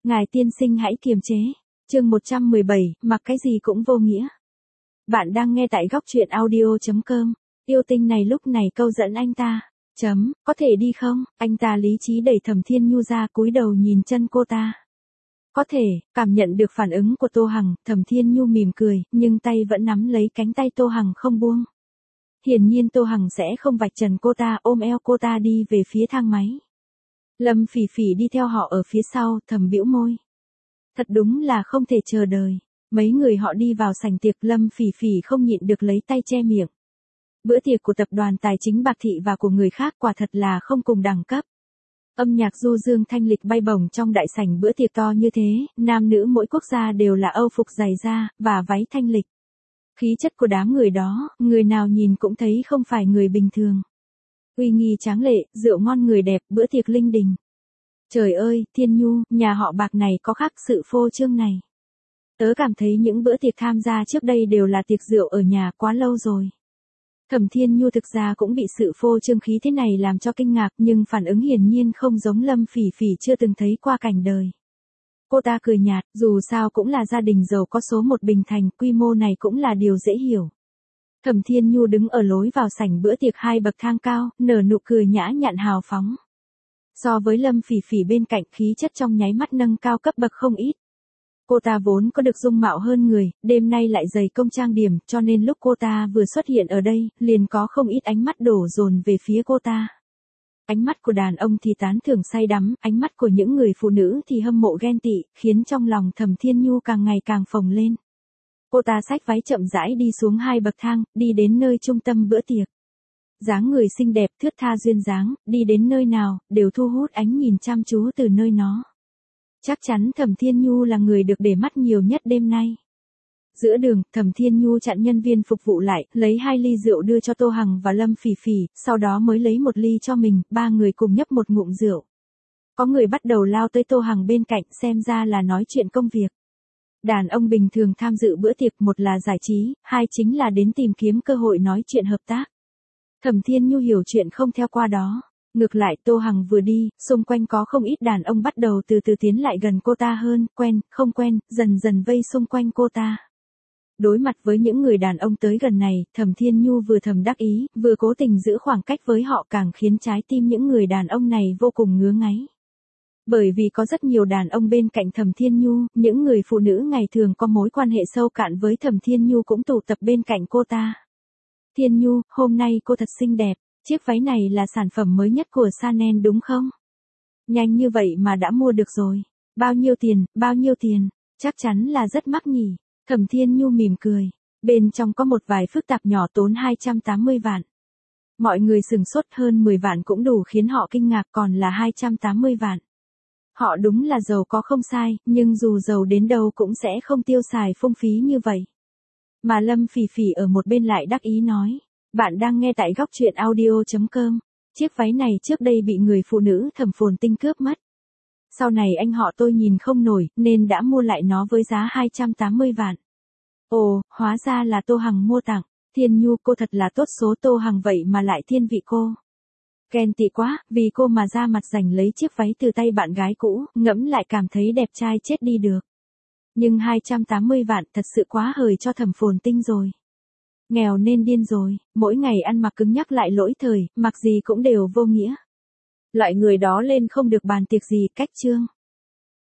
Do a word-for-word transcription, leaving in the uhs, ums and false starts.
Ngài tiên sinh hãy kiềm chế. Chương một trăm mười bảy, mặc cái gì cũng vô nghĩa. Bạn đang nghe tại góc truyện audio chấm com. Yêu tinh này lúc này câu dẫn anh ta. Chấm, có thể đi không? Anh ta lý trí đẩy Thẩm Thiên Nhu ra, cúi đầu nhìn chân cô ta. Có thể, cảm nhận được phản ứng của Tô Hằng, Thẩm Thiên Nhu mỉm cười, nhưng tay vẫn nắm lấy cánh tay Tô Hằng không buông. Hiển nhiên Tô Hằng sẽ không vạch trần cô ta, ôm eo cô ta đi về phía thang máy. Lâm Phỉ Phỉ đi theo họ ở phía sau, thầm bĩu môi. Thật đúng là không thể chờ đợi. Mấy người họ đi vào sảnh tiệc, Lâm Phỉ Phỉ không nhịn được lấy tay che miệng. Bữa tiệc của tập đoàn tài chính Bạc Thị và của người khác quả thật là không cùng đẳng cấp. Âm nhạc du dương thanh lịch bay bổng trong đại sảnh bữa tiệc to như thế, nam nữ mỗi quốc gia đều là âu phục dày da, và váy thanh lịch. Khí chất của đám người đó, người nào nhìn cũng thấy không phải người bình thường. Uy nghi tráng lệ, rượu ngon người đẹp, bữa tiệc linh đình. Trời ơi, Thiên Nhu, nhà họ Bạc này có khác sự phô trương này. Tớ cảm thấy những bữa tiệc tham gia trước đây đều là tiệc rượu ở nhà quá lâu rồi. Thẩm Thiên Nhu thực ra cũng bị sự phô trương khí thế này làm cho kinh ngạc, nhưng phản ứng hiển nhiên không giống Lâm Phỉ Phỉ chưa từng thấy qua cảnh đời. Cô ta cười nhạt, dù sao cũng là gia đình giàu có số một Bình Thành, quy mô này cũng là điều dễ hiểu. Thẩm Thiên Nhu đứng ở lối vào sảnh bữa tiệc hai bậc thang cao, nở nụ cười nhã nhặn hào phóng. So với Lâm Phỉ Phỉ bên cạnh, khí chất trong nháy mắt nâng cao cấp bậc không ít. Cô ta vốn có được dung mạo hơn người, đêm nay lại dày công trang điểm, cho nên lúc cô ta vừa xuất hiện ở đây, liền có không ít ánh mắt đổ dồn về phía cô ta. Ánh mắt của đàn ông thì tán thưởng say đắm, ánh mắt của những người phụ nữ thì hâm mộ ghen tị, khiến trong lòng Thẩm Thiên Nhu càng ngày càng phồng lên. Cô ta xách váy chậm rãi đi xuống hai bậc thang, đi đến nơi trung tâm bữa tiệc. Dáng người xinh đẹp, thướt tha duyên dáng, đi đến nơi nào, đều thu hút ánh nhìn chăm chú từ nơi nó. Chắc chắn Thẩm Thiên Nhu là người được để mắt nhiều nhất đêm nay. Giữa đường, Thẩm Thiên Nhu chặn nhân viên phục vụ lại, lấy hai ly rượu đưa cho Tô Hằng và Lâm Phỉ Phỉ, sau đó mới lấy một ly cho mình, ba người cùng nhấp một ngụm rượu. Có người bắt đầu lao tới Tô Hằng bên cạnh, xem ra là nói chuyện công việc. Đàn ông bình thường tham dự bữa tiệc, một là giải trí, hai chính là đến tìm kiếm cơ hội nói chuyện hợp tác. Thẩm Thiên Nhu hiểu chuyện không theo qua đó. Ngược lại, Tô Hằng vừa đi, xung quanh có không ít đàn ông bắt đầu từ từ tiến lại gần cô ta hơn, quen, không quen, dần dần vây xung quanh cô ta. Đối mặt với những người đàn ông tới gần này, Thẩm Thiên Nhu vừa thầm đắc ý, vừa cố tình giữ khoảng cách với họ, càng khiến trái tim những người đàn ông này vô cùng ngứa ngáy. Bởi vì có rất nhiều đàn ông bên cạnh Thẩm Thiên Nhu, những người phụ nữ ngày thường có mối quan hệ sâu cạn với Thẩm Thiên Nhu cũng tụ tập bên cạnh cô ta. Thiên Nhu, hôm nay cô thật xinh đẹp. Chiếc váy này là sản phẩm mới nhất của Chanel đúng không? Nhanh như vậy mà đã mua được rồi. Bao nhiêu tiền, bao nhiêu tiền? Chắc chắn là rất mắc nhỉ. Thẩm Thiên Nhu mỉm cười. Bên trong có một vài phức tạp nhỏ, tốn hai trăm tám mươi vạn. Mọi người sửng sốt, hơn mười vạn cũng đủ khiến họ kinh ngạc, còn là hai trăm tám mươi vạn. Họ đúng là giàu có không sai, nhưng dù giàu đến đâu cũng sẽ không tiêu xài phung phí như vậy. Mà Lâm Phỉ Phỉ ở một bên lại đắc ý nói. Bạn đang nghe tại góc truyện audio chấm com. Chiếc váy này trước đây bị người phụ nữ Thẩm Phồn Tinh cướp mất. Sau này anh họ tôi nhìn không nổi, nên đã mua lại nó với giá hai trăm tám mươi vạn. Ồ, hóa ra là Tô Hằng mua tặng. Thiên Nhu, cô thật là tốt số, Tô Hằng vậy mà lại thiên vị cô. Ghen tị quá, vì cô mà ra mặt giành lấy chiếc váy từ tay bạn gái cũ, ngẫm lại cảm thấy đẹp trai chết đi được. Nhưng hai trăm tám mươi vạn thật sự quá hời cho Thẩm Phồn Tinh rồi. Nghèo nên điên rồi, mỗi ngày ăn mặc cứng nhắc lại lỗi thời, mặc gì cũng đều vô nghĩa. Loại người đó lên không được bàn tiệc gì, cách chương.